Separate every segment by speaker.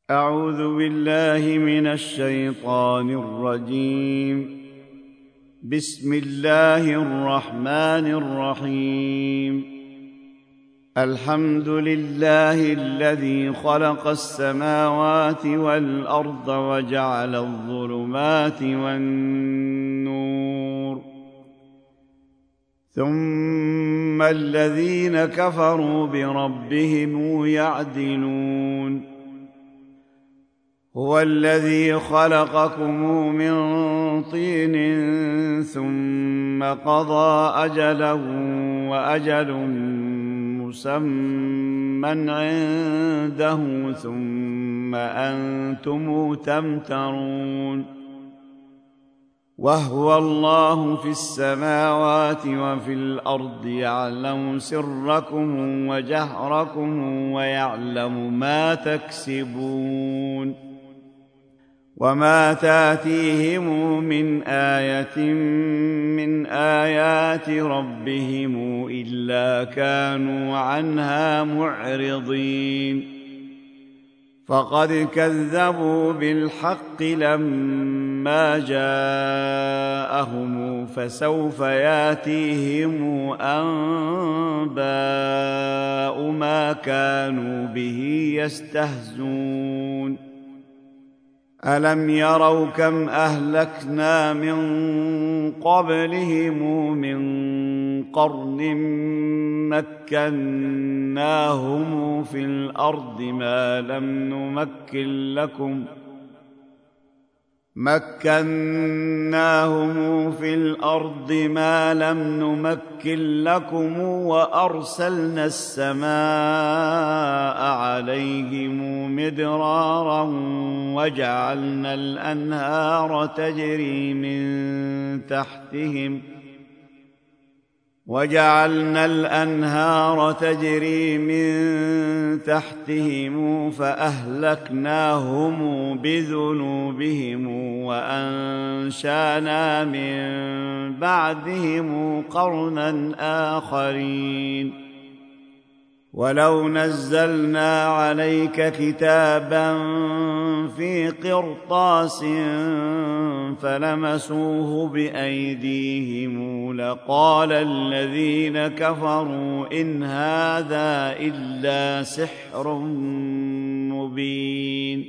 Speaker 1: أعوذ بالله من الشيطان الرجيم. بسم الله الرحمن الرحيم. الحمد لله الذي خلق السماوات والأرض وجعل الظلمات والنور، ثم الذين كفروا بربهم يعدلون. هو الذي خلقكم من طين ثم قضى أجله وأجل مسمى عنده ثم أنتم تمترون. وهو الله في السماوات وفي الأرض يعلم سركم وجهركم ويعلم ما تكسبون. وما تاتيهم من آية من آيات ربهم إلا كانوا عنها معرضين. فقد كذبوا بالحق لما جاءهم، فسوف ياتيهم أنباء ما كانوا به يستهزئون. ألم يروا كم أهلكنا من قبلهم من قرن مكناهم في الأرض ما لم نمكن لكم وأرسلنا السماء عليهم مدرارا وجعلنا الأنهار تجري من تحتهم فأهلكناهم بذنوبهم وأنشأنا من بعدهم قرنا آخرين. ولو نزلنا عليك كتابا في قرطاس فلمسوه بأيديهم لقال الذين كفروا إن هذا إلا سحر مبين.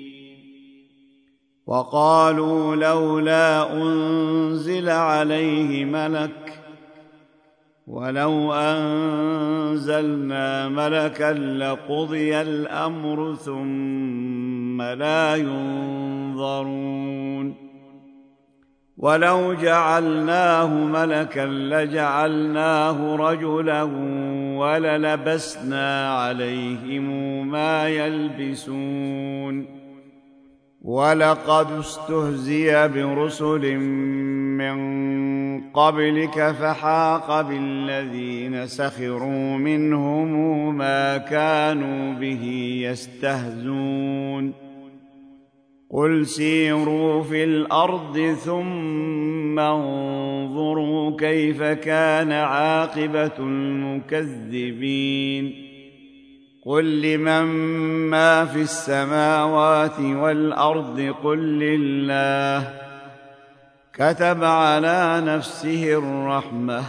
Speaker 1: وقالوا لولا أنزل عليه ملك، ولو أنزلنا ملكا لقضي الأمر ثم لا ينظرون. ولو جعلناه ملكا لجعلناه رجلا وللبسنا عليهم ما يلبسون. ولقد استهزئ برسل من قبلك فحاق بالذين سخروا منهم ما كانوا به يستهزئون. قل سيروا في الأرض ثم انظروا كيف كان عاقبة المكذبين. قل لمن ما في السماوات والأرض قل لله. كتب على نفسه الرحمة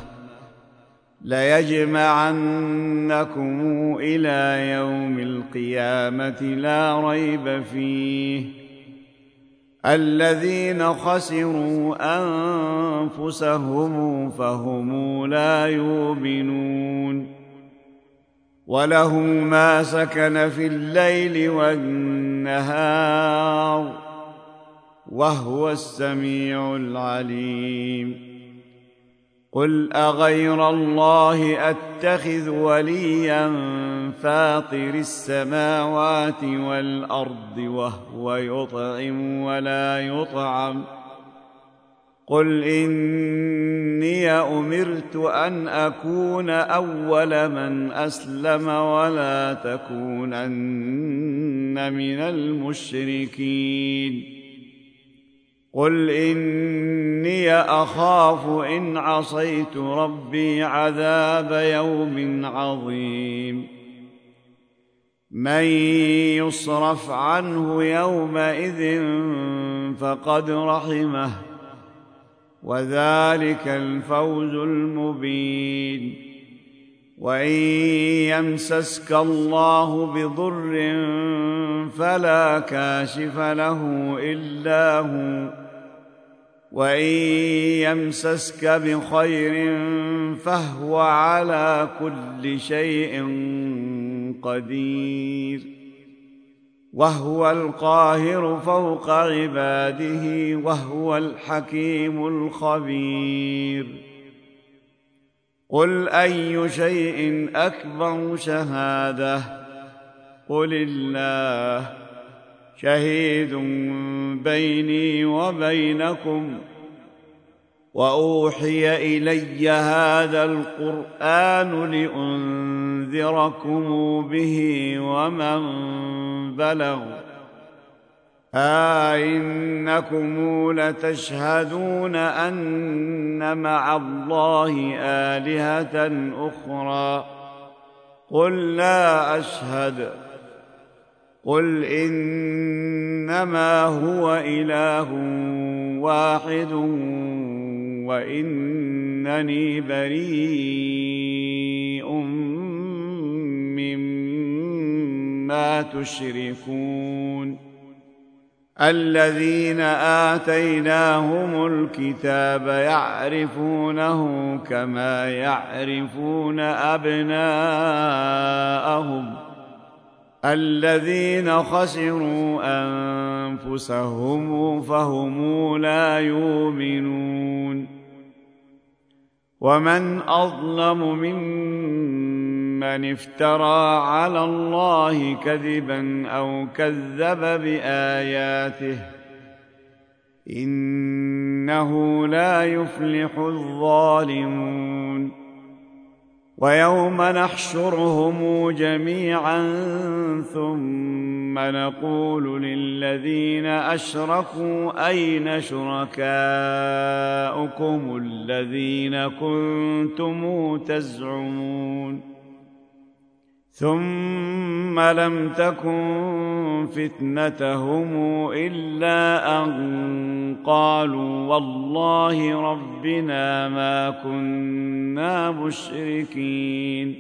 Speaker 1: ليجمعنكم إلى يوم القيامة لا ريب فيه. الذين خسروا أنفسهم فهم لا يؤمنون. وله ما سكن في الليل والنهار وهو السميع العليم. قل أغير الله أتخذ وليا فاطر السماوات والأرض وهو يطعم ولا يطعم. قل إني أمرت أن أكون أول من أسلم ولا تكونن من المشركين. قل إني أخاف إن عصيت ربي عذاب يوم عظيم. من يصرف عنه يومئذ فقد رحمه وذلك الفوز المبين. وإن يمسسك الله بضر فلا كاشف له إلا هو وإن يمسسك بخير فهو على كل شيء قدير. وهو القاهر فوق عباده وهو الحكيم الخبير. قل أي شيء أكبر شهادة قل الله شهيد بيني وبينكم وأوحي إلي هذا القرآن لأنذركم به ومن بلغ أئنكم لتشهدون أن مع الله آلهة أخرى قل لا أشهد قل إنما هو إله واحد وإنني بريء مما تشركون. الذين آتيناهم الكتاب يعرفونه كما يعرفون أبناءهم الذين خسروا أنفسهم فهم لا يؤمنون. ومن أظلم ممن افترى على الله كذبا أو كذب بآياته إنه لا يفلح الظالمون. ويوم نحشرهم جميعا ثم نقول للذين أشركوا أين شركاؤكم الذين كنتم تزعمون ثم لم تكن فتنتهم إلا أن قالوا والله ربنا ما كنا مشركين.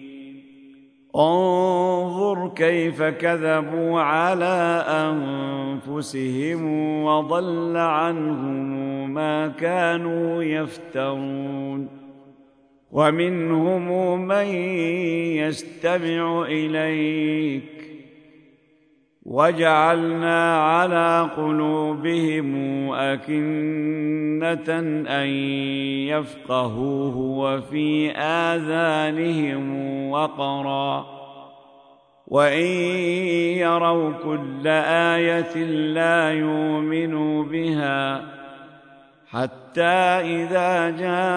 Speaker 1: انظر كيف كذبوا على أنفسهم وضل عنهم ما كانوا يفترون. ومنهم من يستمع إليك وجعلنا على قلوبهم أكنة أن يفقهوه وفي آذانهم وقرا وإن يروا كل آية لا يؤمنوا بها حتى إذا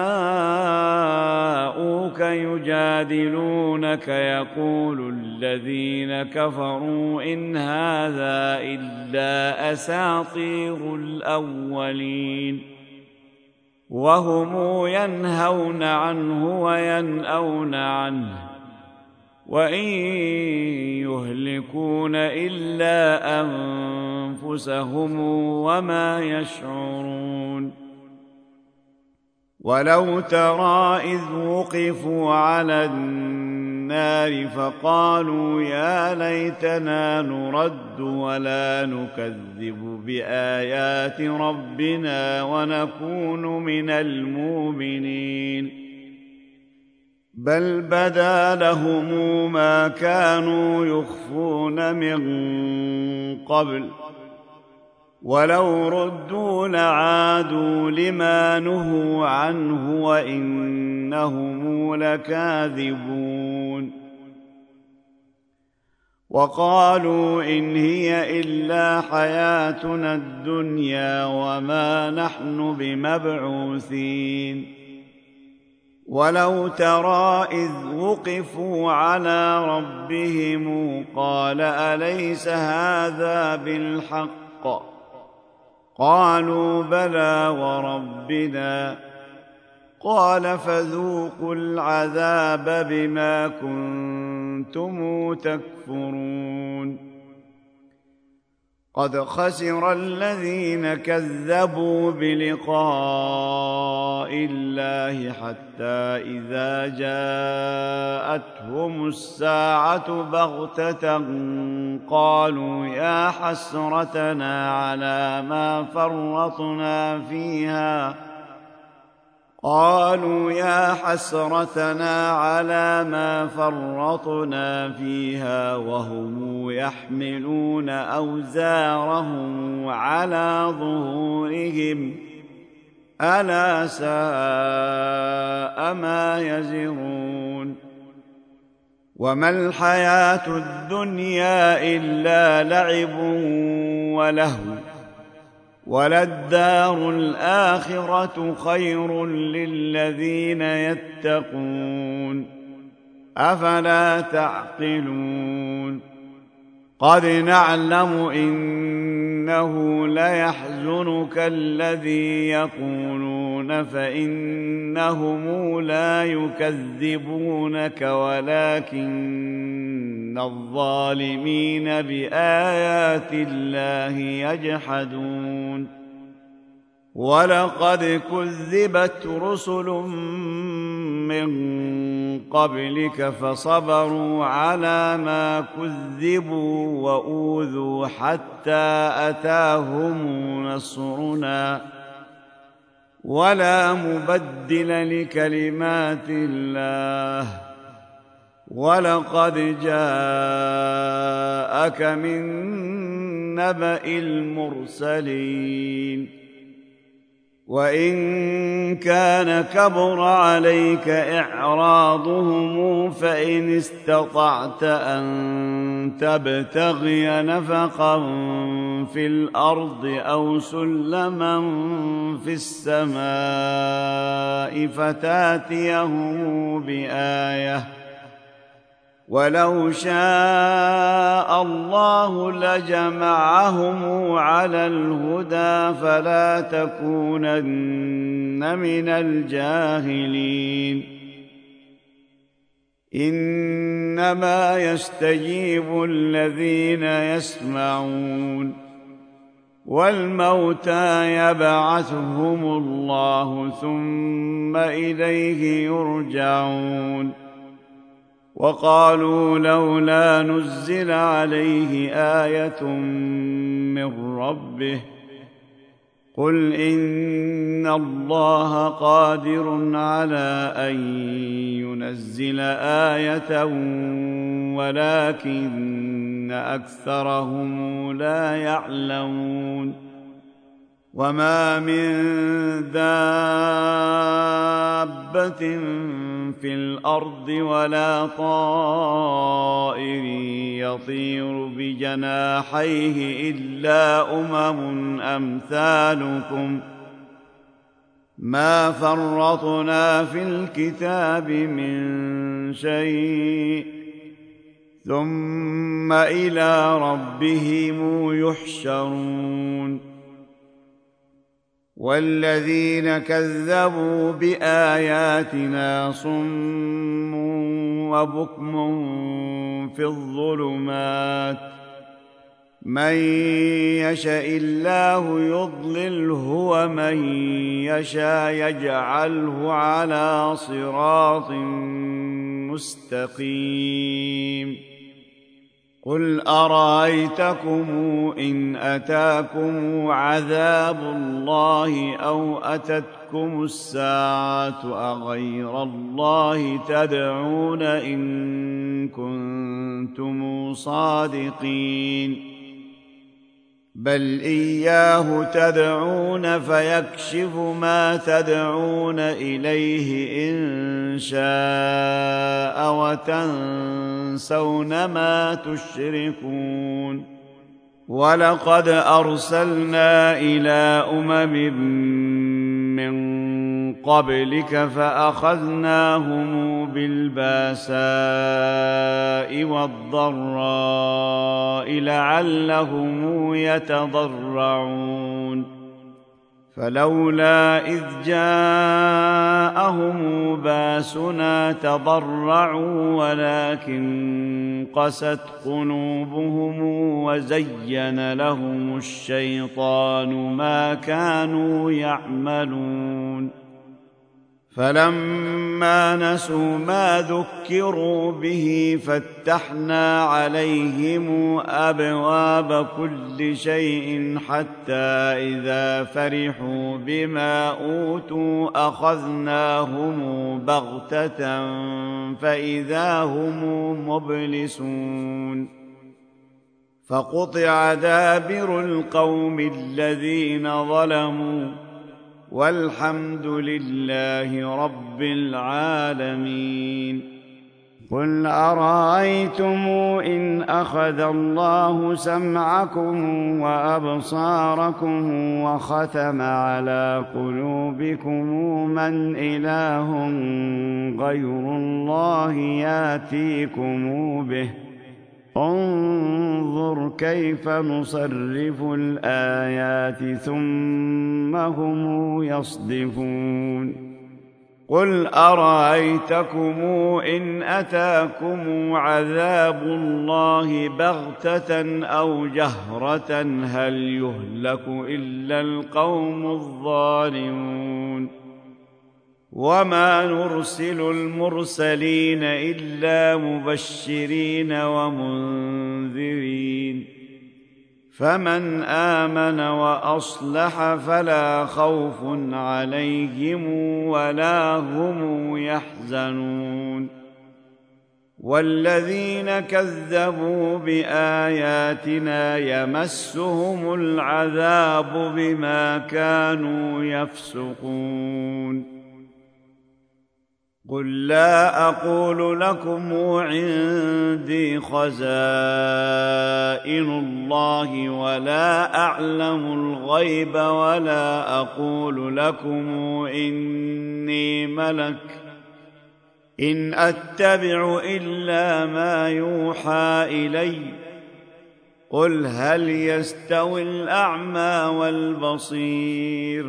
Speaker 1: جاءوك يجادلونك يقول الذين كفروا إن هذا إلا أساطير الأولين وهم ينهون عنه وينأون عنه وإن يهلكون إلا أنفسهم وما يشعرون. ولو ترى إذ وقفوا على النار فقالوا يا ليتنا نرد ولا نكذب بآيات ربنا ونكون من المؤمنين بل بدا لهم ما كانوا يخفون من قبل ولو ردوا لعادوا لما نهوا عنه وإنهم لكاذبون. وقالوا إن هي إلا حياتنا الدنيا وما نحن بمبعوثين. ولو ترى إذ وقفوا على ربهم قال أليس هذا بالحق قالوا بلى وربنا قال فذوقوا العذاب بما كنتم كنتم تكفرون قد خسر الذين كذبوا بلقاء الله حتى إذا جاءتهم الساعة بغتة قالوا يا حسرتنا على ما فرطنا فيها وهم يحملون أوزارهم على ظهورهم ألا ساء ما يزرون وما الحياة الدنيا إلا لعب ولهو وللدار الآخرة خير للذين يتقون أفلا تعقلون قد نعلم إنه ليحزنك الذي يقولون فإنهم لا يكذبونك ولكن الظالمين بآيات الله يجحدون ولقد كذبت رسل من قبلك فصبروا على ما كذبوا وأوذوا حتى أتاهم نصرنا ولا مبدل لكلمات الله ولقد جاءك من نبأ المرسلين وإن كان كبر عليك إعراضهم فإن استطعت أن تبتغي نفقا في الأرض أو سلما في السماء فتاتيهم بآية ولو شاء الله لجمعهم على الهدى فلا تكونن من الجاهلين إنما يستجيب الذين يسمعون والموتى يبعثهم الله ثم إليه يرجعون وقالوا لولا نزل عليه آية من ربه قل إن الله قادر على أن ينزل آية ولكن أكثرهم لا يعلمون وما من دابة في الأرض ولا طائر يطير بجناحيه إلا أمثالكم ما فرطنا في الكتاب من شيء ثم إلى ربهم يحشرون والذين كذبوا بآياتنا صم وبكم في الظلمات من يشاء الله يضلله ومن يشاء يجعله على صراط مستقيم قل أرأيتكم إن أتاكم عذاب الله أو أتتكم الساعة أغير الله تدعون إن كنتم صادقين بل إياه تدعون فيكشف ما تدعون إليه إن شاء وتنسون ما تشركون ولقد أرسلنا إلى من قبلك فأخذناهم بالباساء والضراء لعلهم يتضرعون فلولا إذ جاءهم باسنا تضرعوا ولكن قست قلوبهم وزين لهم الشيطان ما كانوا يعملون فلما نسوا ما ذكروا به فتحنا عليهم أبواب كل شيء حتى إذا فرحوا بما أوتوا أخذناهم بغتة فإذا هم مبلسون فقطع دابر القوم الذين ظلموا والحمد لله رب العالمين قل أرأيتم إن أخذ الله سمعكم وأبصاركم وختم على قلوبكم من إله غير الله يأتيكم به انظر كيف نصرف الآيات ثم هم يصدفون قل أرأيتكم إن أتاكم عذاب الله بغتة أو جهرة هل يهلك إلا القوم الظالمون وما نرسل المرسلين إلا مبشرين ومنذرين فمن آمن وأصلح فلا خوف عليهم ولا هم يحزنون والذين كذبوا بآياتنا يمسهم العذاب بما كانوا يفسقون قل لا أقول لكم عندي خزائن الله ولا أعلم الغيب ولا أقول لكم إني ملك إن أتبع إلا ما يوحى إلي قل هل يستوي الأعمى والبصير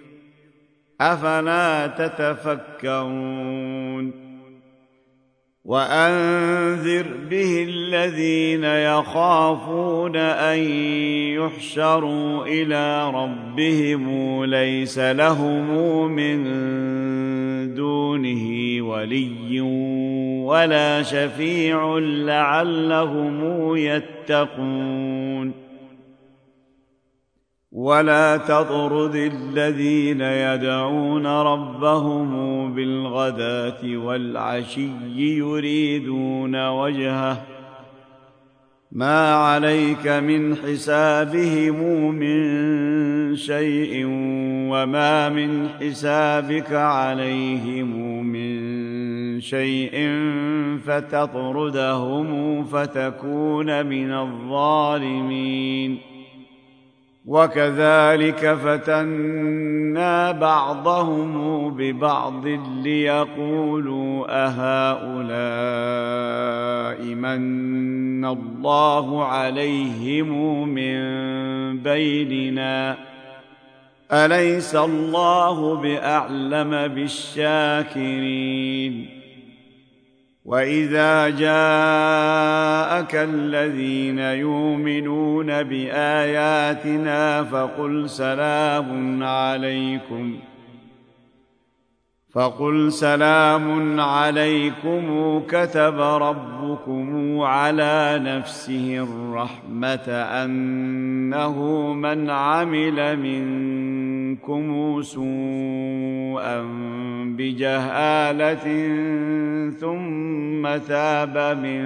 Speaker 1: أفلا تتفكرون وأنذر به الذين يخافون أن يحشروا إلى ربهم ليس لهم من دونه ولي ولا شفيع لعلهم يتقون ولا تطرد الذين يدعون ربهم بالغداة والعشي يريدون وجهه ما عليك من حسابهم من شيء وما من حسابك عليهم من شيء فتطردهم فتكون من الظالمين وكذلك فتنا بعضهم ببعض ليقولوا أهؤلاء من الله عليهم من بيننا أليس الله بأعلم بالشاكرين وإذا جاءك الذين يؤمنون بآياتنا فقل سلام عليكم كتب ربكم على نفسه الرحمة أنه من عمل منكم سوءا بجهالة ثم تاب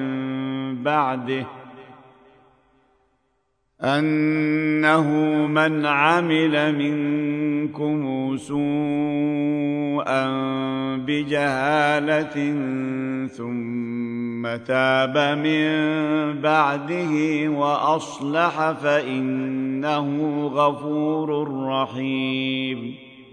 Speaker 1: من بعده وأصلح فإنه غفور رحيم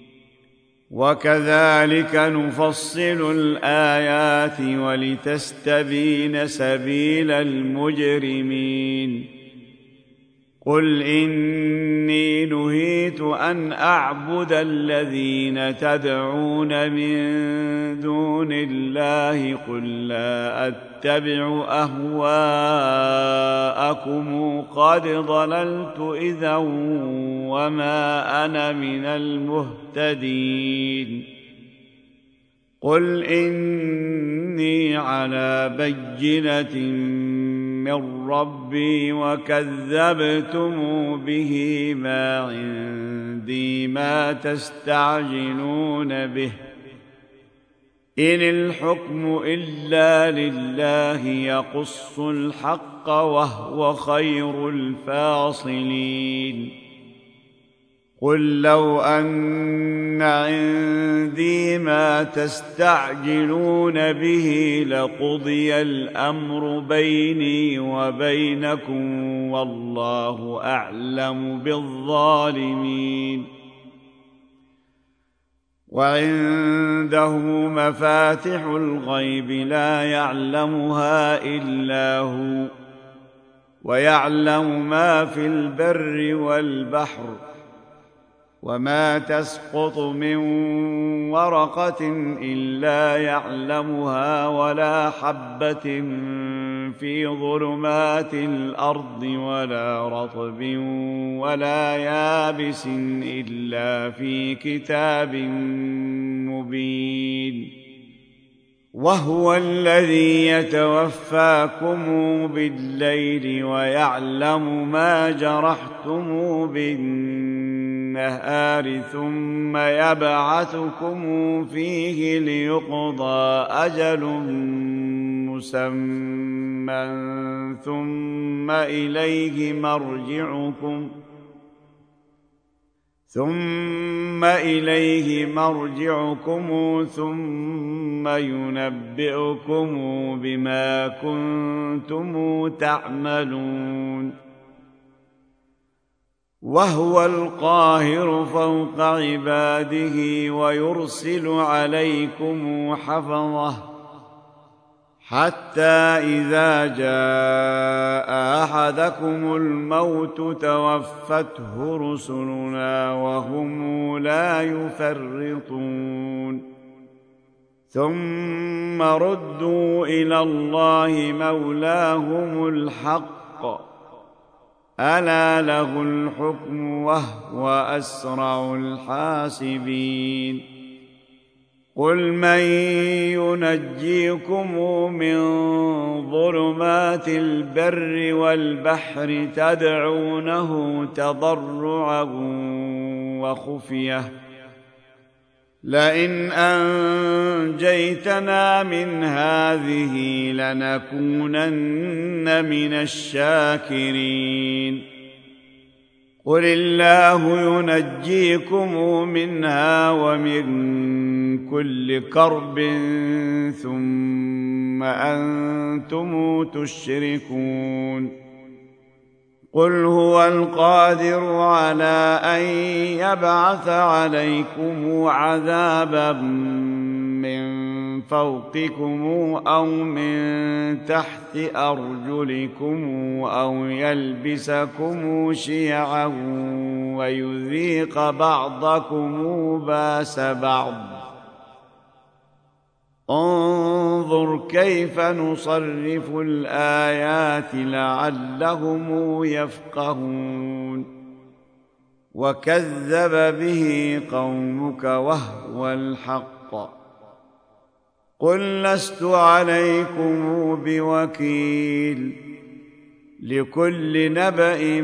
Speaker 1: وكذلك نفصل الآيات ولتستبين سبيل المجرمين قل إني نهيت نهيت أن أعبد الذين تدعون من دون الله قل لا أتبع أهواءكم قد ضللت إذا وما أنا من المهتدين قل إني على بينة من ربي وكذبتم به ما عندي ما تستعجلون به إن الحكم إلا لله يقص الحق وهو خير الفاصلين قل لو أن عندي ما تستعجلون به لقضي الأمر بيني وبينكم والله أعلم بالظالمين وعنده مفاتح الغيب لا يعلمها إلا هو ويعلم ما في البر والبحر وما تسقط من ورقة إلا يعلمها ولا حبة في ظلمات الأرض ولا رطب ولا يابس إلا في كتاب مبين وهو الذي يتوفاكم بالليل ويعلم ما جرحتم بالنهار ثم يبعثكم فيه ليقضى أجل مسمى ثم إليه مرجعكم ثم ينبئكم بما كنتم تعملون وهو القاهر فوق عباده ويرسل عليكم حفظه حتى إذا جاء أحدكم الموت توفته رسلنا وهم لا يفرطون ثم ردوا إلى الله مولاهم الحق ألا له الحكم وهو أسرع الحاسبين قل من ينجيكم من ظلمات البر والبحر تدعونه تضرعا وخفية لئن أنجيتنا من هذه لنكونن من الشاكرين قل الله ينجيكم منها ومن كل كرب ثم أنتم تشركون قل هو القادر على أن يبعث عليكم عذابا من فوقكم أو من تحت أرجلكم أو يلبسكم شيعا ويذيق بعضكم باس بعض انظر كيف نصرف الآيات لعلهم يفقهون وكذب به قومك وهو الحق قل لست عليكم بوكيل لكل نبأ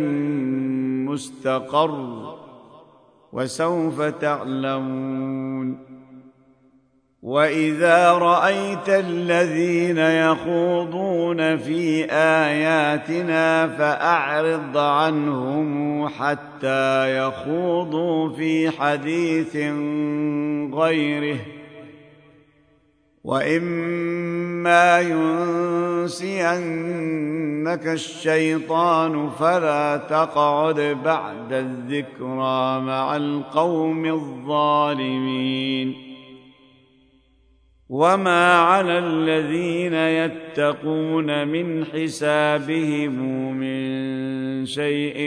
Speaker 1: مستقر وسوف تعلمون وإذا رأيت الذين يخوضون في آياتنا فأعرض عنهم حتى يخوضوا في حديث غيره وإما ينسينك الشيطان فلا تقعد بعد الذكرى مع القوم الظالمين وما على الذين يتقون من حسابهم من شيء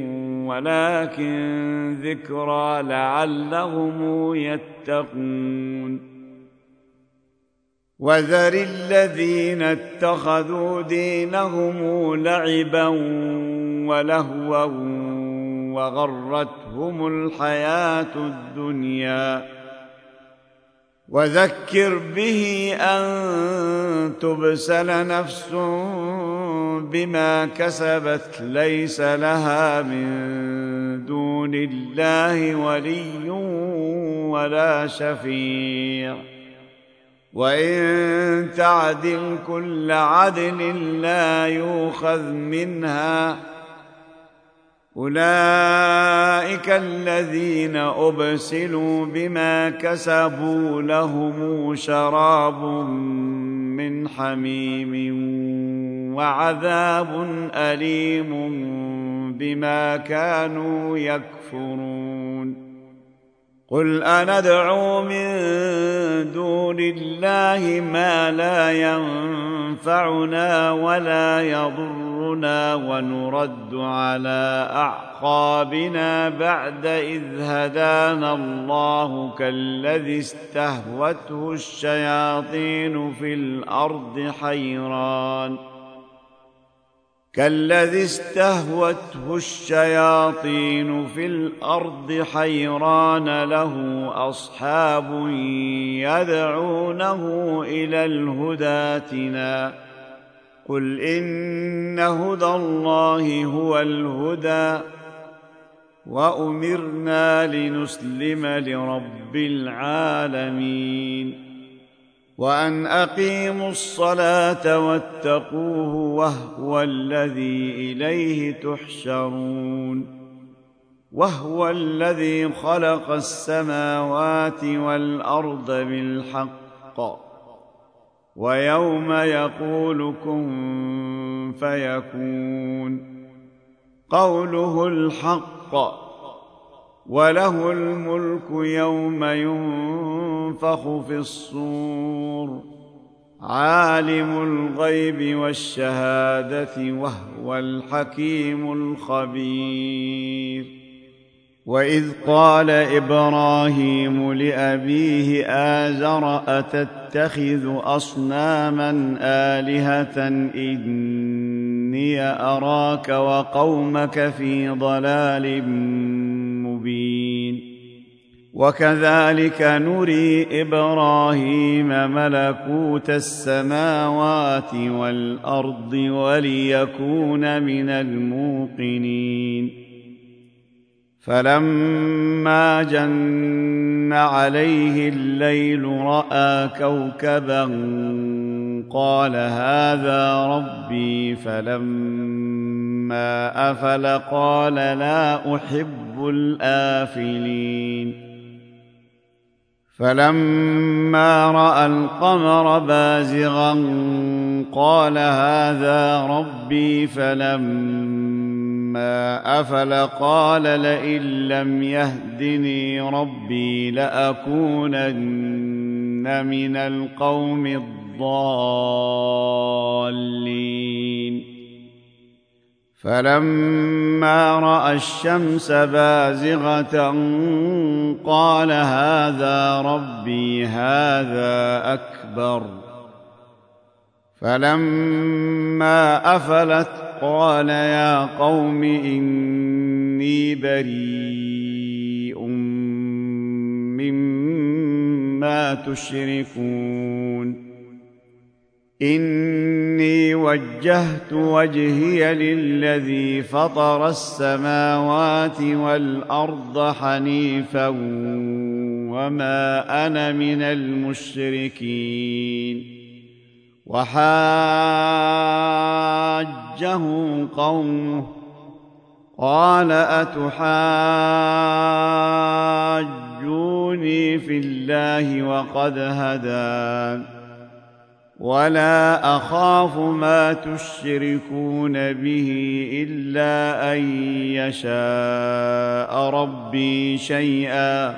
Speaker 1: ولكن ذكرى لعلهم يتقون وذر الذين اتخذوا دينهم لعبا ولهوا وغرتهم الحياة الدنيا وذكر به أن تبسل نفس بما كسبت ليس لها من دون الله ولي ولا شفيع وإن تعدل كل عدل لا يؤخذ منها أولئك الذين أبسلوا بما كسبوا لهم شراب من حميم وعذاب أليم بما كانوا يكفرون قل أندعو من دون الله ما لا ينفعنا ولا يضرنا ونرد على أعقابنا بعد إذ هدانا الله كالذي استهوته الشياطين في الأرض حيران له أصحاب يدعونه إلى الهدى ائتنا قل إن هدى الله هو الهدى وأمرنا لنسلم لرب العالمين وأن أقيموا الصلاة واتقوه وهو الذي إليه تحشرون وهو الذي خلق السماوات والأرض بالحق ويوم يقول كن فيكون قوله الحق وله الملك يوم ينفخ في الصور عالم الغيب والشهادة وهو الحكيم الخبير وإذ قال إبراهيم لأبيه آزر أتتخذ أصناما آلهة إني أراك وقومك في ضلال مبين وكذلك نري إبراهيم ملكوت السماوات والأرض وليكون من الموقنين فلما جن عليه الليل رأى كوكبا قال هذا ربي فلما أفل قال لا أحب الآفلين فلما رأى القمر بازغا قال هذا ربي فلما أفل قال لئن لم يهدني ربي لأكونن من القوم الضالين فلما رأى الشمس بازغة قال هذا ربي هذا أكبر فلما أفلت قال يا قوم إني بريء مما تشركون إني وجهت وجهي للذي فطر السماوات والأرض حنيفا وما أنا من المشركين وحاجه قومه قال أتحاجوني في الله وقد هدان ولا أخاف ما تشركون به إلا أن يشاء ربي شيئا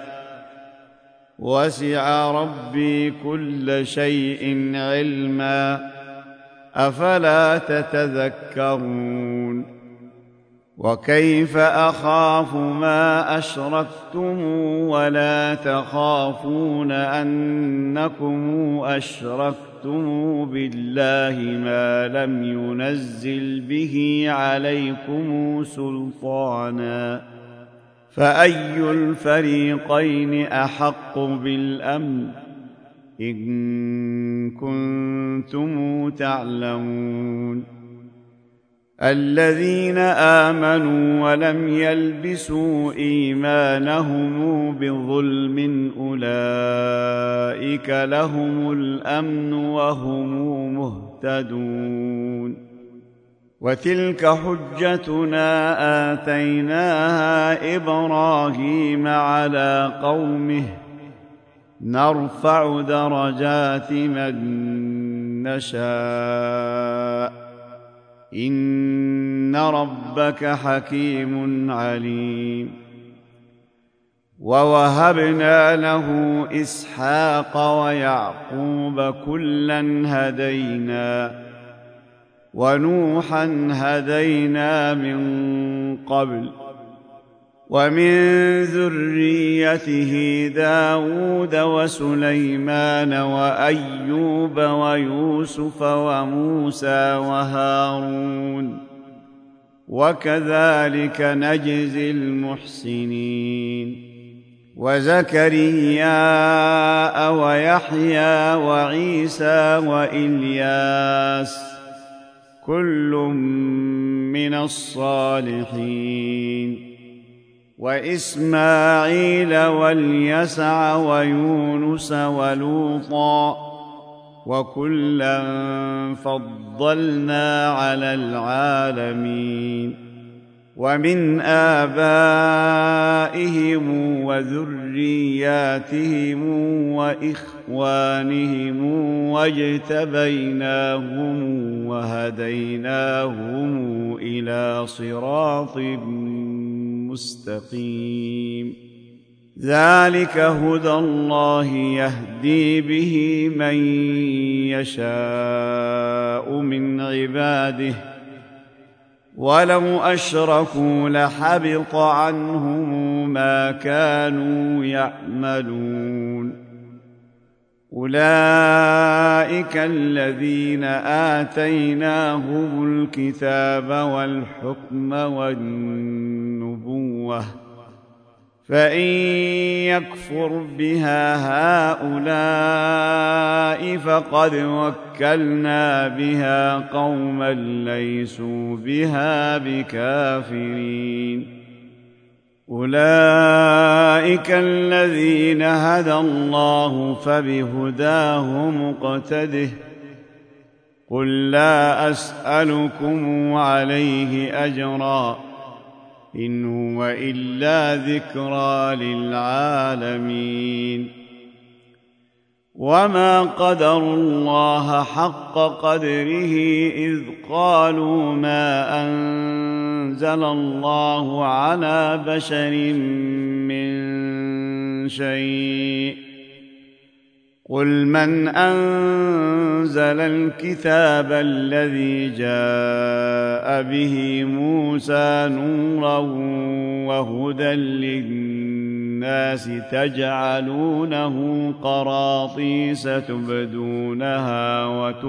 Speaker 1: وسع ربي كل شيء علما أفلا تتذكرون وكيف أخاف ما أشركتم ولا تخافون أنكم أشركتم بالله ما لم ينزل به عليكم سلطانا فأي الفريقين أحق بالأمن إن كنتم تعلمون الذين آمنوا ولم يلبسوا إيمانهم بظلم أولئك لهم الأمن وهم مهتدون وتلك حجتنا آتيناها إبراهيم على قومه نرفع درجات من نشاء إن ربك حكيم عليم ووهبنا له إسحاق ويعقوب كلا هدينا ونوحا هدينا من قبل ومن ذريته داود وسليمان وأيوب ويوسف وموسى وهارون وكذلك نجزي المحسنين وزكريا ويحيى وعيسى وإلياس كل من الصالحين وإسماعيل واليسع ويونس ولوطا وكلا فضلنا على العالمين ومن آبائهم وذرياتهم وإخوانهم واجتبيناهم وهديناهم إلى صراط مستقيم ذلك هدى الله يهدي به من يشاء من عباده ولو أشركوا لحبط عنهم ما كانوا يعملون أولئك الذين آتيناهم الكتاب والحكم والنبوة فإن يكفر بها هؤلاء فقد وكلنا بها قوما ليسوا بها بكافرين أولئك الذين هدى الله فبهداه مقتده قل لا أسألكم عليه أجرا إن هو إلا ذكرى للعالمين وما قدروا الله حق قدره إذ قالوا ما أنزل الله على بشر من شيء قل من أنزل الكتاب الذي جاء به موسى نورا وهدى للناس تجعلونه قراطيس تبدونها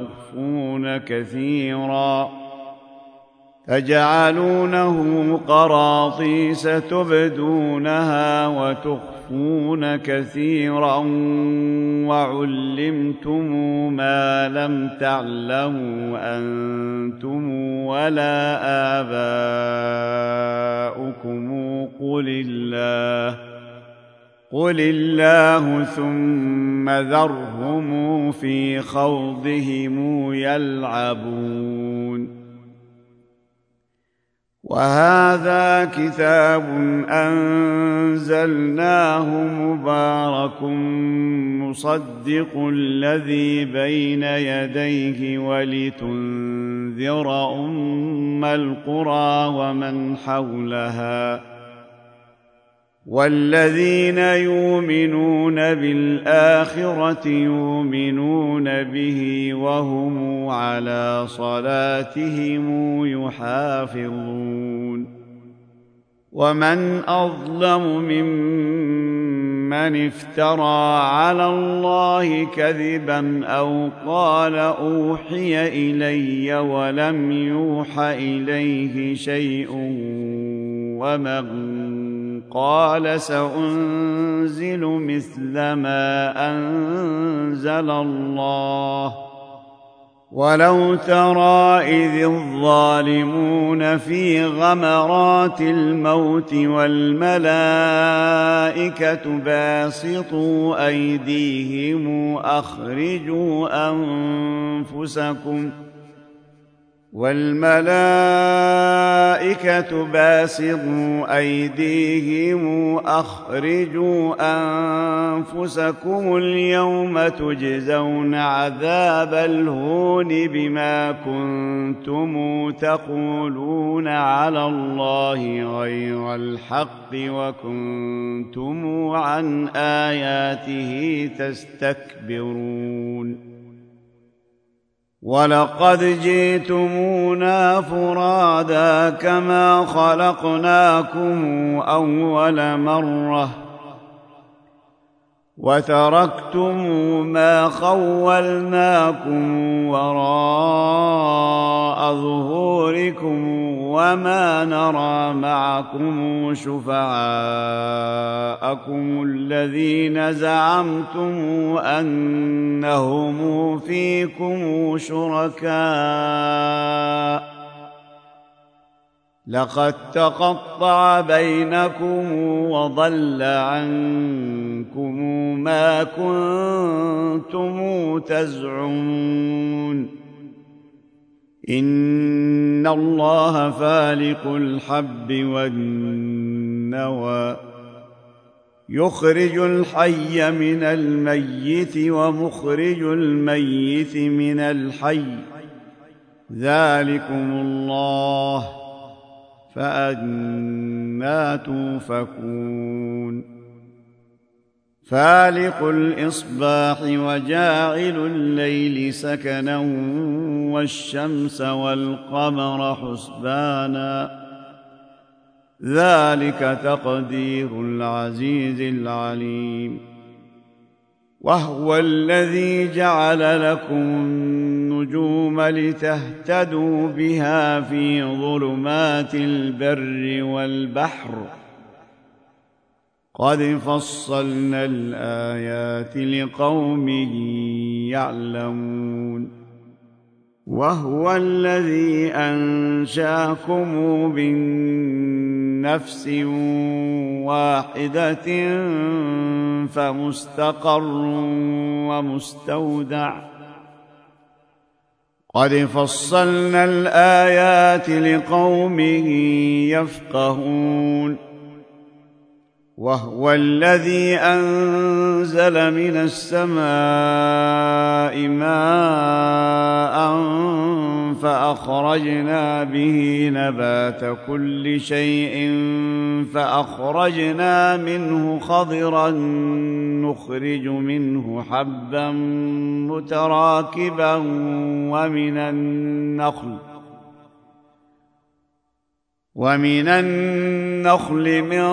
Speaker 1: وتخفون كثيرا وعلمتم ما لم تعلموا أنتم ولا آباؤكم قل الله ثم ذرهم في خوضهم يلعبون وهذا كتاب أنزلناه مبارك مصدق الذي بين يديه ولتنذر أم القرى ومن حولها والذين يؤمنون بالآخرة يؤمنون به وهم على صلاتهم يحافظون ومن أظلم ممن افترى على الله كذبا أو قال أوحي إلي ولم يوح إليه شيء ومن قال سأنزل مثل ما أنزل الله ولو ترى إذ الظالمون في غمرات الموت والملائكة باسطوا أيديهم أخرجوا أنفسكم اليوم تجزون عذاب الهون بما كنتم تقولون على الله غير الحق وكنتم عن آياته تستكبرون ولقد جئتمونا فرادا كما خلقناكم أول مرة وتركتم ما خولناكم وراء ظهوركم وما نرى معكم شفعاءكم الذين زعمتم أنهم فيكم شركاء لقد تقطع بينكم وضل عنكم ما كنتم تزعمون إن الله فالق الحب والنوى يخرج الحي من الميت ومخرج الميت من الحي ذلكم الله فأنى توفكون فالق الإصباح وجاعل الليل سكنا والشمس والقمر حسبانا ذلك تقدير العزيز العليم وهو الذي جعل لكم النجوم لتهتدوا بها في ظلمات البر والبحر قد فصلنا الآيات لقوم يعلمون وهو الذي أنشأكم من نفس واحدة فمستقر ومستودع قد فصلنا الآيات لقوم يفقهون وهو الذي أنزل من السماء ماء فأخرجنا به نبات كل شيء فأخرجنا منه خضرا نخرج منه حبا متراكبا ومن النخل من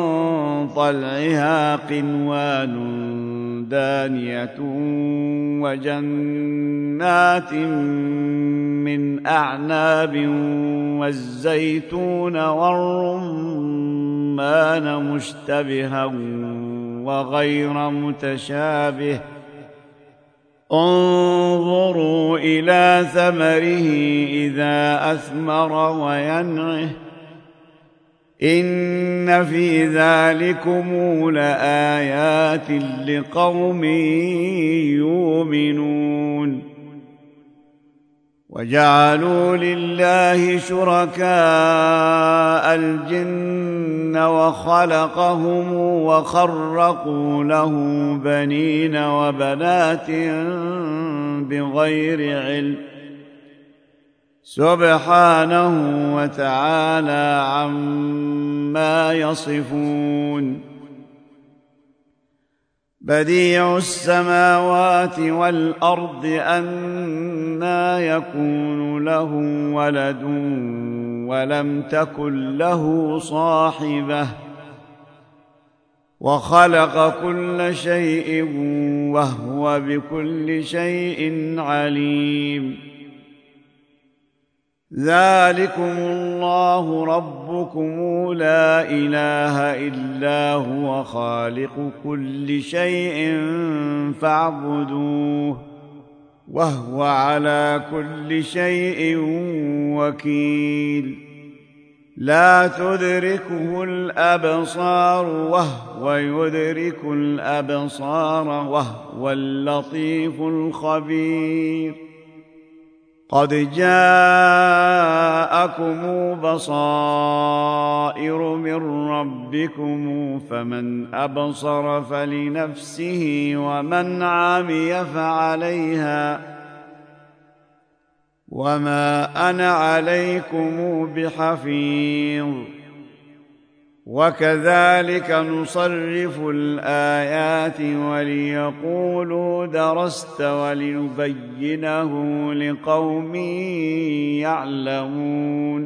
Speaker 1: طلعها قنوان دانية وجنات من أعناب والزيتون والرمان مشتبها وغير متشابه انظروا إلى ثمره إذا أثمر وينعه إن في ذلكم لآيات لقوم يؤمنون وجعلوا لله شركاء الجن وخلقهم وخرقوا له بنين وبنات بغير علم سبحانه وتعالى عما يصفون بديع السماوات والأرض أنى يكون له ولد ولم تكن له صاحبة وخلق كل شيء وهو بكل شيء عليم. ذلكم الله ربكم لا إله إلا هو خالق كل شيء فاعبدوه وهو على كل شيء وكيل. لا تدركه الأبصار وهو يدرك الأبصار وهو اللطيف الخبير. قد جاءكم بصائر من ربكم فمن أبصر فلنفسه ومن عمي فعليها وما أنا عليكم بحفيظ. وكذلك نصرف الآيات وليقولوا درست ولنبينه لقوم يعلمون.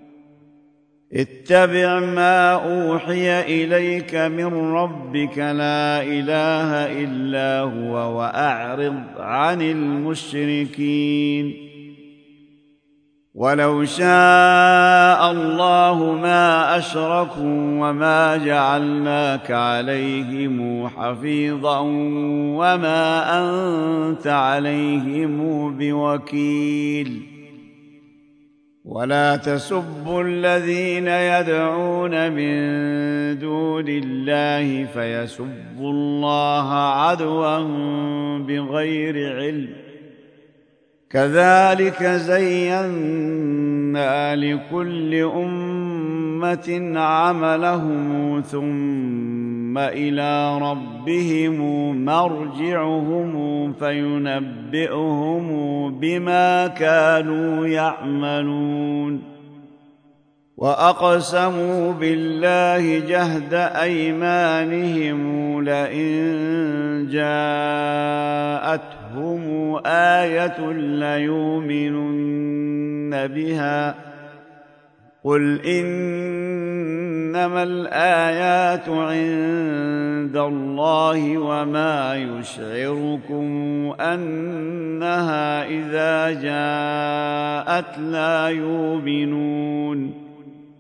Speaker 1: اتبع ما أوحي إليك من ربك لا إله إلا هو وأعرض عن المشركين. ولو شاء الله ما أشركوا وما جعلناك عليهم حفيظا وما أنت عليهم بوكيل. ولا تسبوا الذين يدعون من دون الله فيسبوا الله عدوا بغير علم. كذلك زينا لكل أمة عملهم ثم إلى ربهم مرجعهم فينبئهم بما كانوا يعملون. وأقسموا بالله جهد أيمانهم لئن جاءتهم آية ليؤمنن بها قل إنما الآيات عند الله وما يشعركم أنها إذا جاءت لا يؤمنون.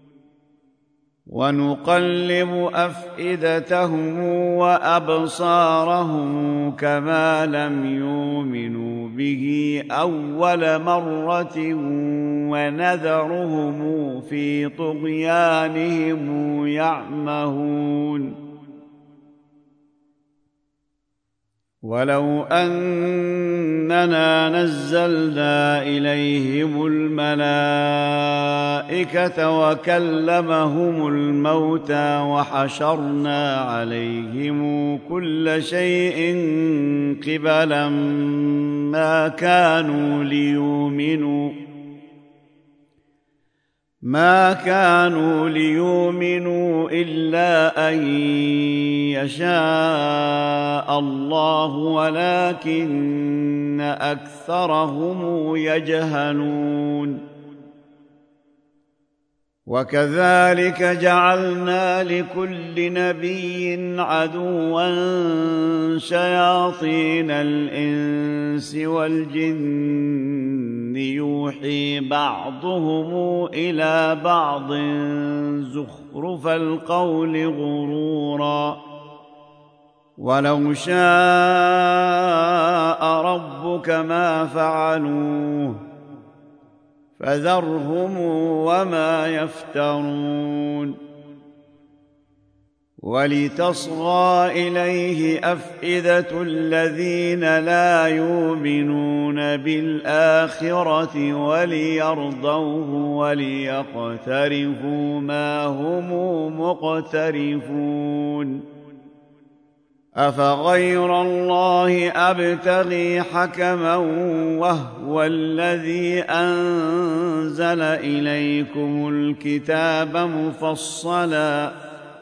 Speaker 1: ونقلب أفئدتهم وأبصارهم كما لم يؤمنوا به أول مرة ونذرهم في طغيانهم يعمهون. ولو أننا نزلنا إليهم الملائكة وكلمهم الموتى وحشرنا عليهم كل شيء قبلا ما كانوا ليؤمنوا إلا أن يشاء الله ولكن أكثرهم يجهلون. وكذلك جعلنا لكل نبي عدوا شياطين الإنس والجن يوحي بعضهم إلى بعض زخرف القول غرورا. ولو شاء ربك ما فعلوه فذرهم وما يفترون. ولتصغى إليه أفئدة الذين لا يؤمنون بالآخرة وليرضوه وليقترفوا ما هم مقترفون. أفغير الله أبتغي حكما وهو الذي أنزل إليكم الكتاب مفصلا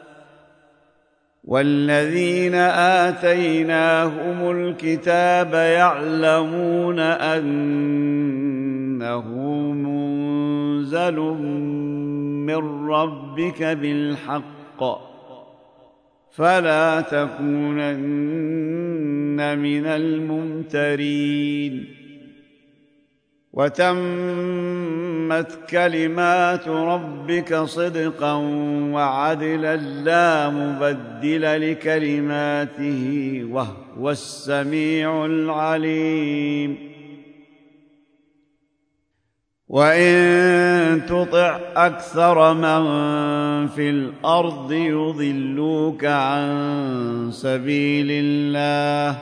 Speaker 1: والذين آتيناهم الكتاب يعلمون أنه منزل منزل من ربك بالحق فلا تكونن من الممترين وتمت كلمات ربك صدقا وعدلا لا مبدل لكلماته وهو السميع العليم وإن تطع أكثر من في الأرض يضلوك عن سبيل الله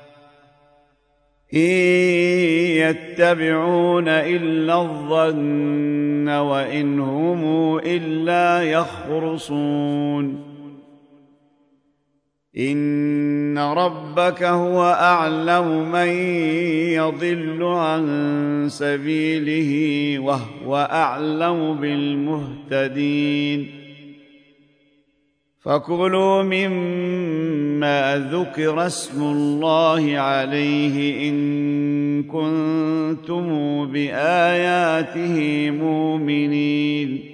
Speaker 1: إن يتبعون إلا الظن وإن هم إلا يخرصون إن ربك هو أعلم من يضل عن سبيله وهو أعلم بالمهتدين فكلوا مما ذكر اسم الله عليه إن كنتم بآياته مؤمنين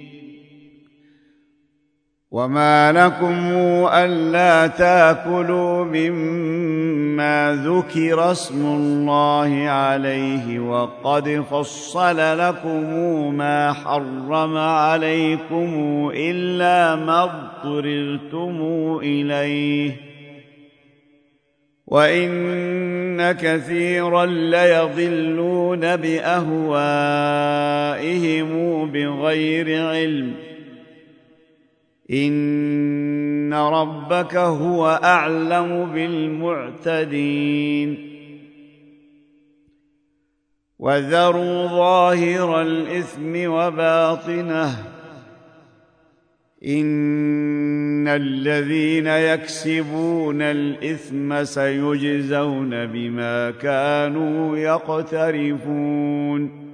Speaker 1: وما لكم ألا تأكلوا مما ذكر اسم الله عليه وقد فصل لكم ما حرم عليكم إلا ما اضطررتم إليه وإن كثيرا ليضلون بأهوائهم بغير علم إن ربك هو أعلم بالمعتدين وذروا ظاهر الإثم وباطنه إن الذين يكسبون الإثم سيجزون بما كانوا يقترفون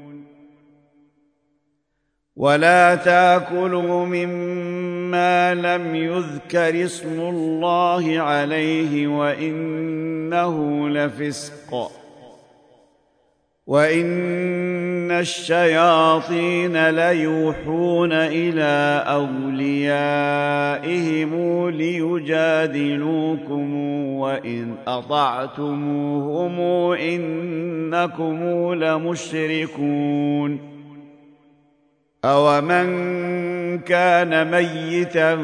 Speaker 1: ولا تأكلوا مما لم يذكر اسم الله عليه وإنه لفسق وإن الشياطين ليوحون إلى أوليائهم ليجادلوكم وإن أطعتموهم إنكم لمشركون أومن كان ميتا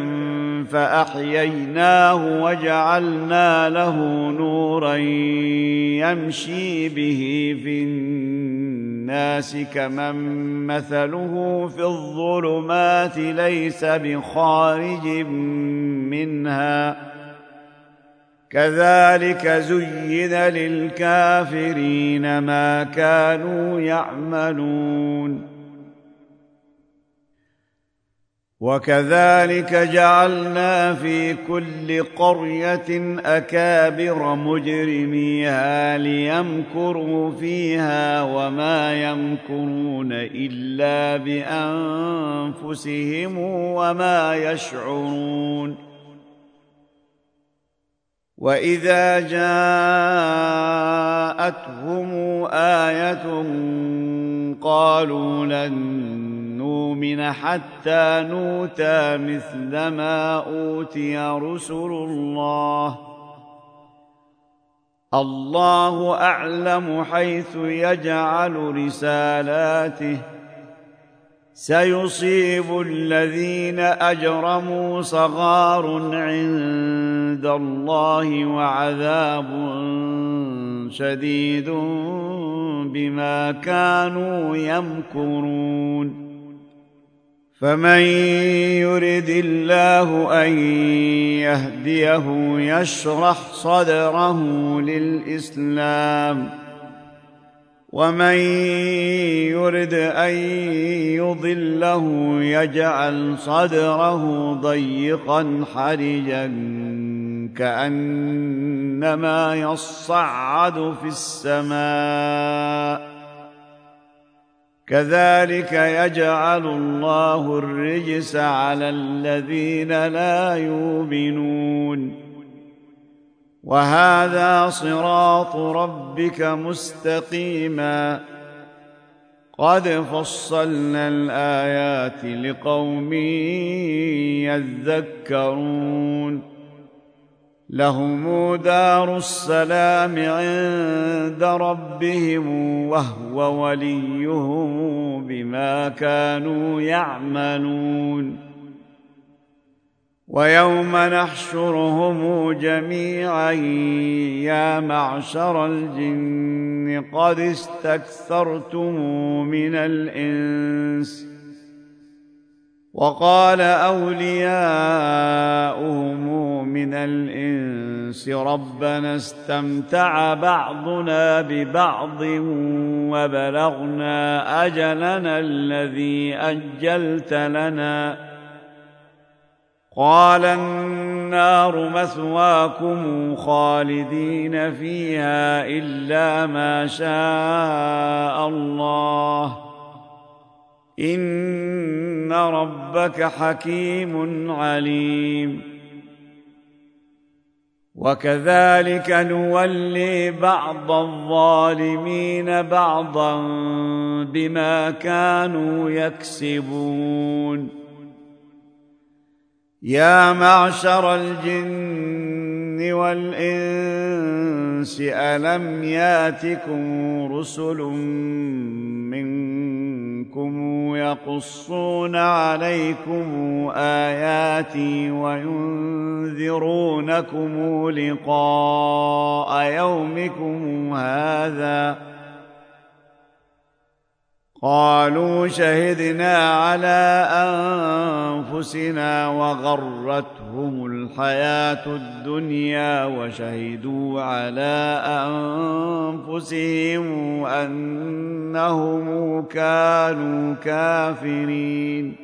Speaker 1: فأحييناه وجعلنا له نورا يمشي به في الناس كمن مثله في الظلمات ليس بخارج منها كذلك زين للكافرين ما كانوا يعملون وكذلك جعلنا في كل قرية أكابر مجرميها ليمكروا فيها وما يمكرون إلا بأنفسهم وما يشعرون وإذا جاءتهم آية قالوا لن نؤمن حتى نؤتى مثل ما أوتي رسل الله الله أعلم حيث يجعل رسالاته سيصيب الذين أجرموا صغار عند الله وعذاب شديد بما كانوا يمكرون فمن يرد الله أن يهديه يشرح صدره للإسلام ومن يرد أن يضله يجعل صدره ضيقا حرجا كأنما يصعد في السماء كذلك يجعل الله الرجس على الذين لا يؤمنون وهذا صراط ربك مستقيما قد فصلنا الآيات لقوم يذكرون لهم دار السلام عند ربهم وهو وليهم بما كانوا يعملون ويوم نحشرهم جميعا يا معشر الجن قد استكثرتم من الإنس وقال أولياؤهم من الإنس ربنا استمتع بعضنا ببعض وبلغنا أجلنا الذي أجلت لنا قال النار مثواكم خالدين فيها إلا ما شاء الله إن ربك حكيم عليم وكذلك نولي بعض الظالمين بعضا بما كانوا يكسبون يا معشر الجن والإنس ألم ياتكم رسل منكم يقصون عليكم آياتي وينذرونكم لقاء يومكم هذا قالوا شهدنا على أنفسنا وغرتهم الحياة الدنيا وشهدوا على أنفسهم أنهم كانوا كافرين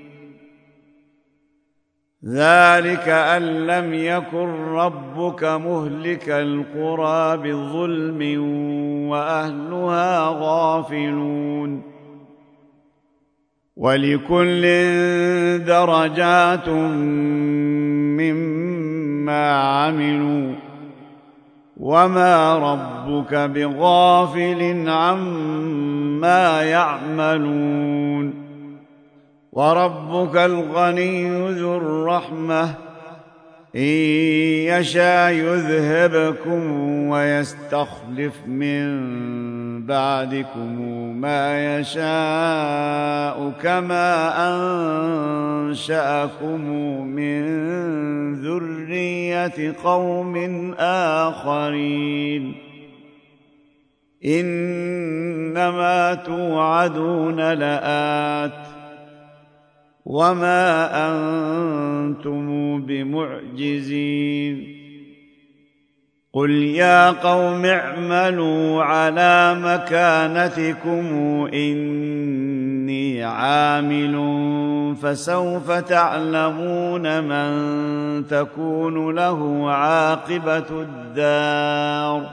Speaker 1: ذلك أن لم يكن ربك مهلك القرى بظلم وأهلها غافلون ولكل درجات مما عملوا وما ربك بغافل عما يعملون وربك الغني ذو الرحمة إن يشاء يذهبكم ويستخلف من بعدكم ما يشاء كما أنشأكم من ذرية قوم آخرين إنما توعدون لآت وما أنتم بمعجزين قل يا قوم اعملوا على مكانتكم إني عامل فسوف تعلمون من تكون له عاقبة الدار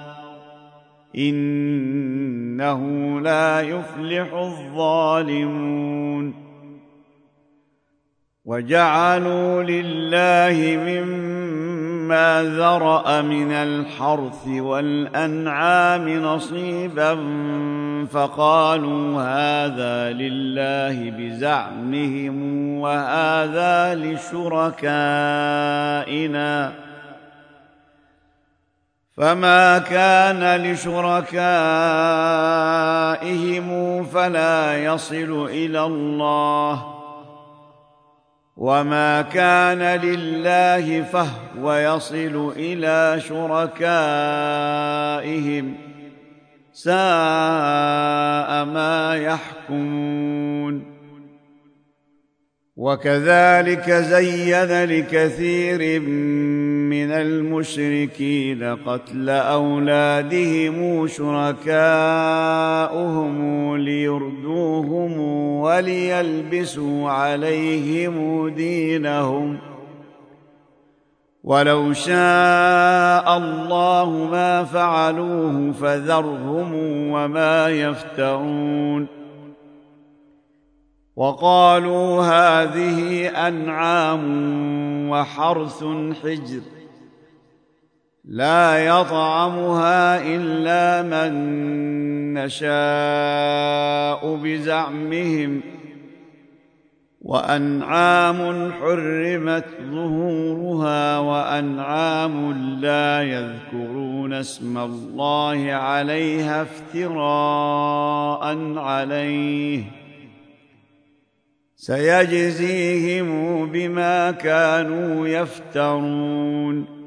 Speaker 1: إنه لا يفلح الظالمون وجعلوا لله مما ذرأ من الحرث والأنعام نصيبا فقالوا هذا لله بزعمهم وهذا لشركائنا فما كان لشركائهم فلا يصل إلى الله وما كان لله فهو يصل إلى شركائهم ساء ما يحكمون وكذلك زين لكثير من المشركين قتل أولادهم شركاؤهم ليردوهم وليلبسوا عليهم دينهم ولو شاء الله ما فعلوه فذرهم وما يفترون وقالوا هذه أنعام وحرث حجر لا يطعمها إلا من نشاء بزعمهم وأنعام حرمت ظهورها وأنعام لا يذكرون اسم الله عليها افتراء عليه سيجزيهم بما كانوا يفترون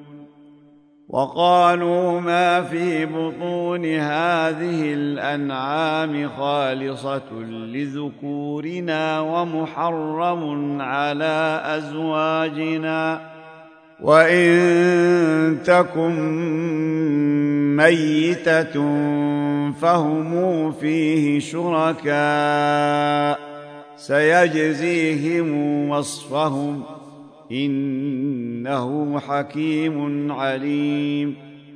Speaker 1: وقالوا ما في بطون هذه الأنعام خالصة لذكورنا ومحرم على أزواجنا وإن تكن ميتة فهم فيه شركاء سيجزيهم وصفهم إنه حكيم عليم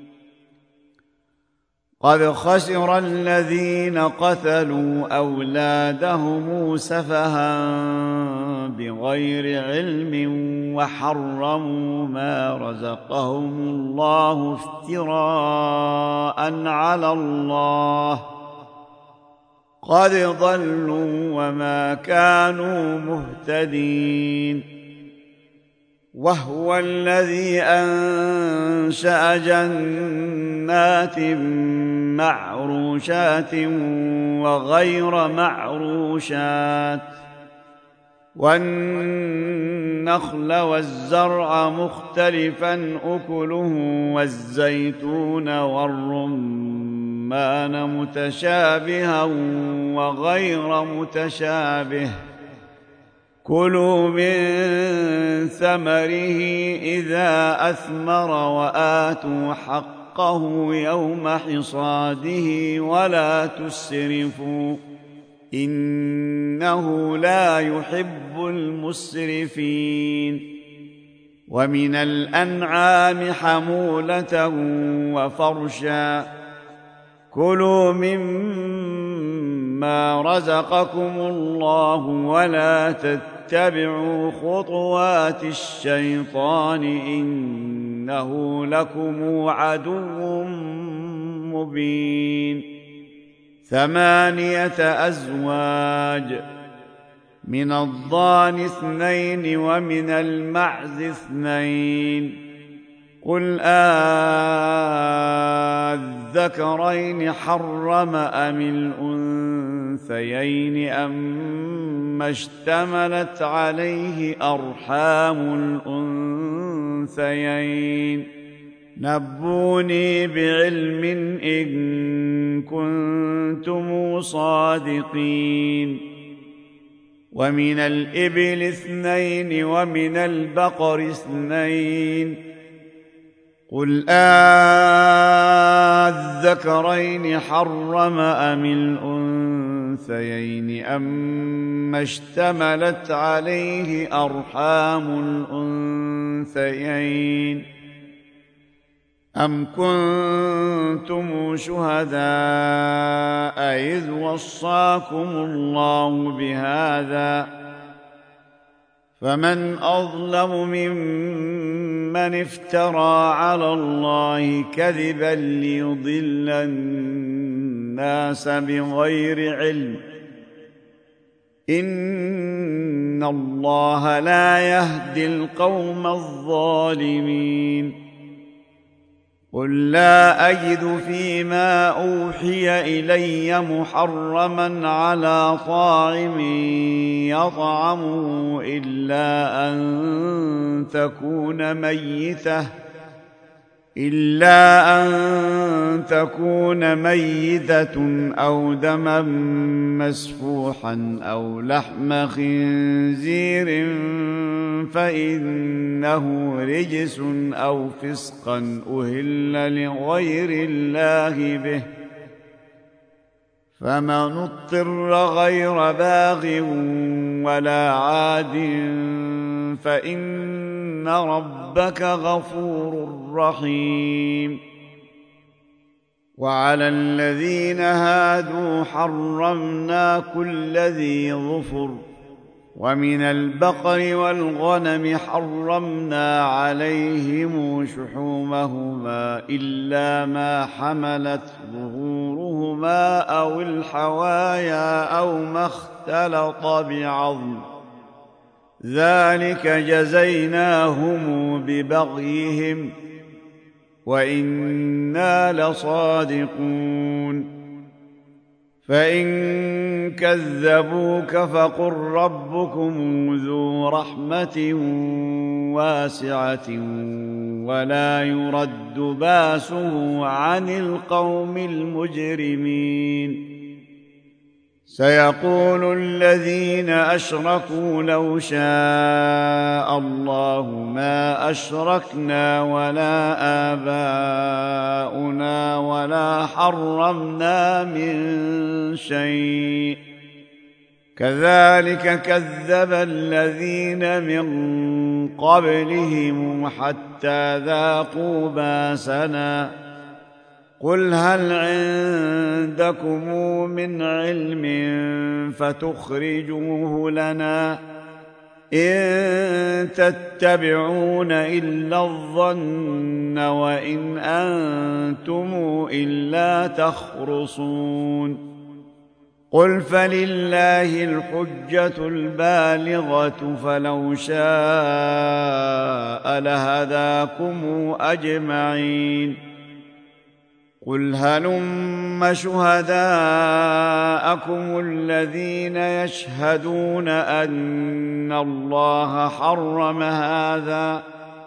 Speaker 1: قد خسر الذين قتلوا أولادهم سفها بغير علم وحرموا ما رزقهم الله افتراء على الله قد ضلوا وما كانوا مهتدين وهو الذي أنشأ جنات معروشات وغير معروشات والنخل والزرع مختلفا أكله والزيتون والرمان متشابها وغير متشابه كلوا من ثمره إذا أثمر وآتوا حقه يوم حصاده ولا تسرفوا إنه لا يحب المسرفين ومن الأنعام حمولة وفرشا كلوا مما رزقكم الله ولا تتبعوا خطوات الشيطان إنه لكم عدو مبين 8 أزواج من الضأن 2 ومن المعز 2 قل الذكرين حرم أم الأنثيين أما اشتملت عليه أرحام الأنثيين نبوني بعلم إن كنتم صادقين ومن الإبل 2 ومن البقر 2 قل الذكرين حرم أم الأنثيين أما اشتملت عليه أرحام الأنثيين أم كنتم شهداء إذ وصاكم الله بهذا فمن أظلم ممن افترى على الله كذبا ليضل الناس بغير علم إن الله لا يهدي القوم الظالمين قل لا أجد فيما أوحي إلي محرما على طاعم يطعمه إلا أن تكون ميتة أو دما مسفوحا أو لحم خنزير فإنه رجس أو فسقا أهل لغير الله به فمن اضطر غير باغ ولا عاد فإن ربك غفور رحيم وعلى الذين هادوا حرمنا كل ذي ظفر ومن البقر والغنم حرمنا عليهم شحومهما إلا ما حملت ظهورهما أو الحوايا أو ما اختلط بعظم ذلك جزيناهم ببغيهم وإنا لصادقون فإن كذبوك فقل ربكم ذو رحمة واسعة ولا يرد باسه عن القوم المجرمين سيقول الذين أشركوا لو شاء الله ما أشركنا ولا آباؤنا ولا حرمنا من شيء كذلك كذب الذين من قبلهم حتى ذاقوا باسنا قل هل عندكم من علم فتخرجوه لنا إن تتبعون إلا الظن وإن أنتم إلا تخرصون قل فلله الحجة البالغة فلو شاء لهداكم أجمعين قل هلم شهداءكم الذين يشهدون أن الله حرم هذا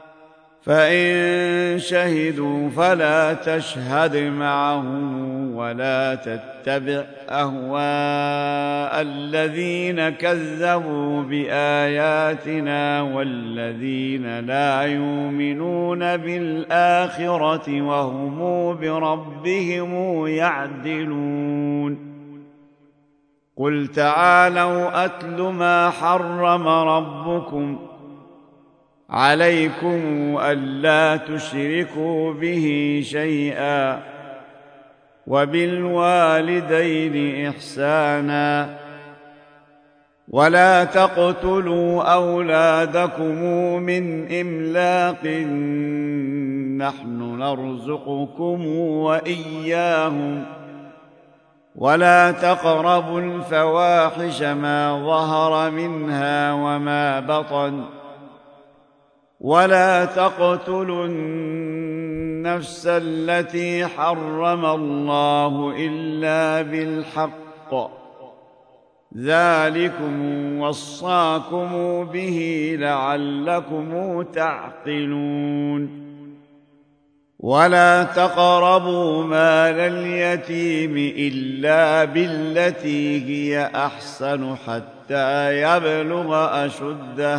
Speaker 1: فإن شهدوا فلا تشهد معهم ولا تتبع أهواء الذين كذبوا بآياتنا والذين لا يؤمنون بالآخرة وهم بربهم يعدلون قل تعالوا أتل ما حرم ربكم عليكم ألا تشركوا به شيئا وبالوالدين إحسانا ولا تقتلوا أولادكم من إملاق نحن نرزقكم وإياهم ولا تقربوا الفواحش ما ظهر منها وما بطن ولا تقتلوا النفس التي حرم الله إلا بالحق ذلكم وصاكم به لعلكم تعقلون ولا تقربوا مال اليتيم إلا بالتي هي أحسن حتى يبلغ أشده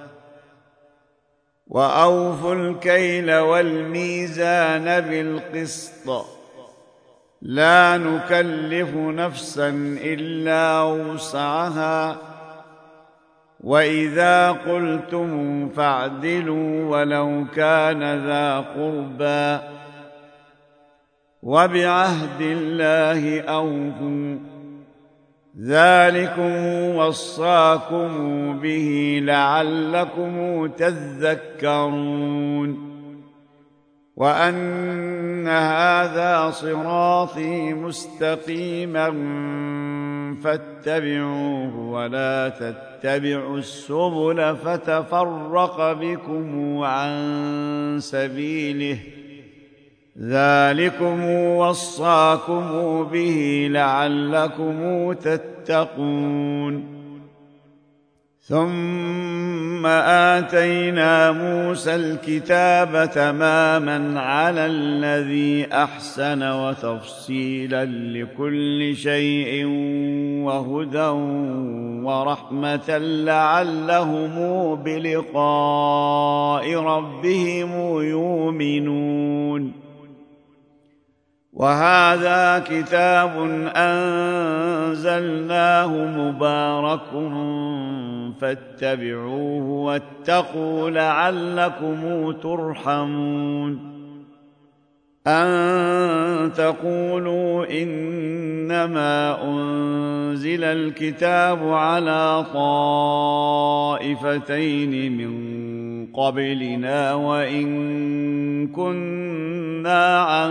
Speaker 1: وأوفوا الكيل والميزان بالقسط لا نكلف نفسا إلا وسعها وإذا قلتم فاعدلوا ولو كان ذا قربى وبعهد الله أوفوا ذلكم وصاكم به لعلكم تذكرون وأن هذا صراطي مستقيما فاتبعوه ولا تتبعوا السبل فتفرق بكم عن سبيله ذلكم وصاكم به لعلكم تتقون ثم آتينا موسى الكتاب تماما على الذي أحسن وتفصيلا لكل شيء وهدى ورحمة لعلهم بلقاء ربهم يؤمنون وهذا كتاب أنزلناه مبارك فاتبعوه واتقوا لعلكم ترحمون أن تقولوا إنما أنزل الكتاب على طائفتين من قبلنا وإن كنا عن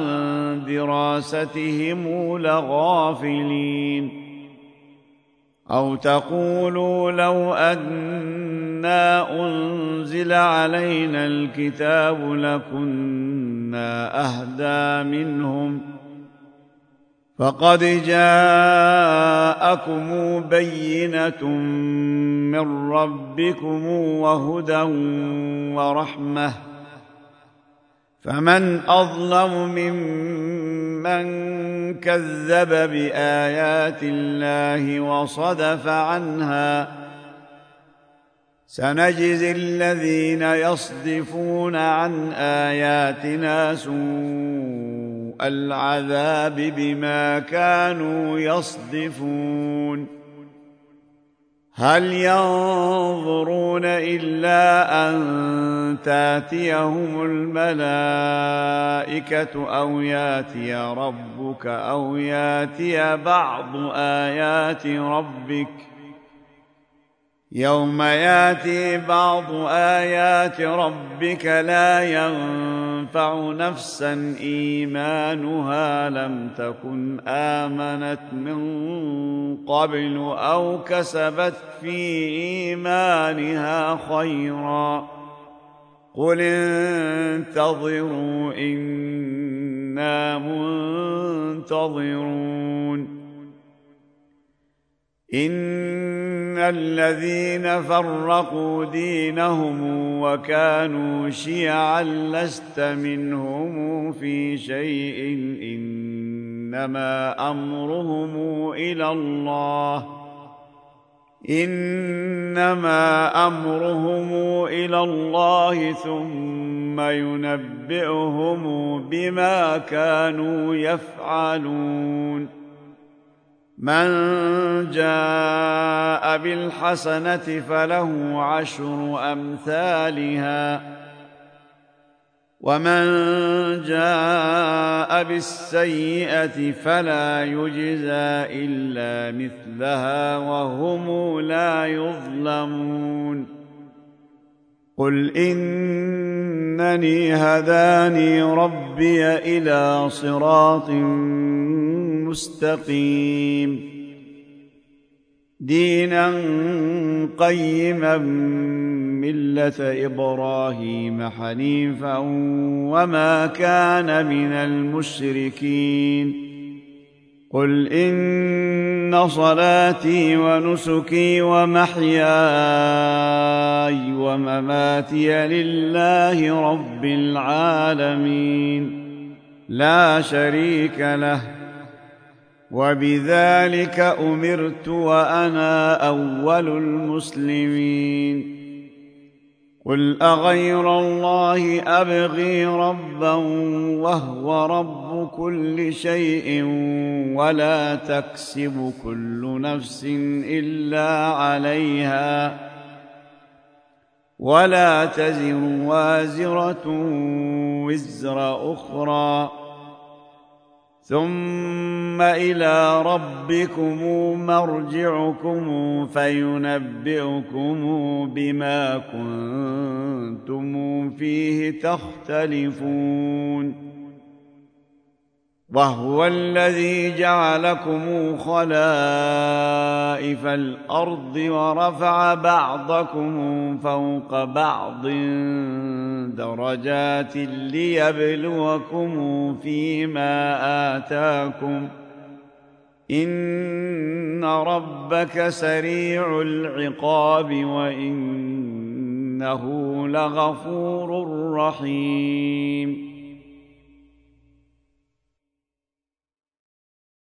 Speaker 1: دراستهم لغافلين أو تقولوا لو أنا أنزل علينا الكتاب لكنا أهدى منهم فقد جاءكم بينة من ربكم وهدى ورحمة فمن أظلم ممن كذب بآيات الله وصدف عنها سنجزي الذين يصدفون عن آياتنا سوء العذاب بما كانوا يصدفون هل ينظرون إلا أن تأتيهم الملائكة أو يأتي ربك أو يأتي بعض آيات ربك يوم يأتي بعض آيات ربك لا ينفع نفسا إيمانها لم تكن آمنت من قبل أو كسبت في إيمانها خيرا قل انتظروا إنا منتظرون إن الذين فرقوا دينهم وكانوا شيعا لست منهم في شيء إنما أمرهم إلى الله ثم ينبئهم بما كانوا يفعلون من جاء بالحسنة فله عشر أمثالها ومن جاء بالسيئة فلا يجزى إلا مثلها وهم لا يظلمون قل إنني هداني ربي إلى صراط مستقيم دينا قيما ملة إبراهيم حنيفا وما كان من المشركين قل إن صلاتي ونسكي ومحياي ومماتي لله رب العالمين لا شريك له وبذلك أمرت وأنا أول المسلمين قل أغير الله أبغي ربا وهو رب كل شيء ولا تكسب كل نفس إلا عليها ولا تزر وازرة وزر أخرى ثم إلى ربكم مرجعكم فينبئكم بما كنتم فيه تختلفون وهو الذي جعلكم خلائف الأرض ورفع بعضكم فوق بعض درجات ليبلوكم فيما آتاكم إن ربك سريع العقاب وإنه لغفور رحيم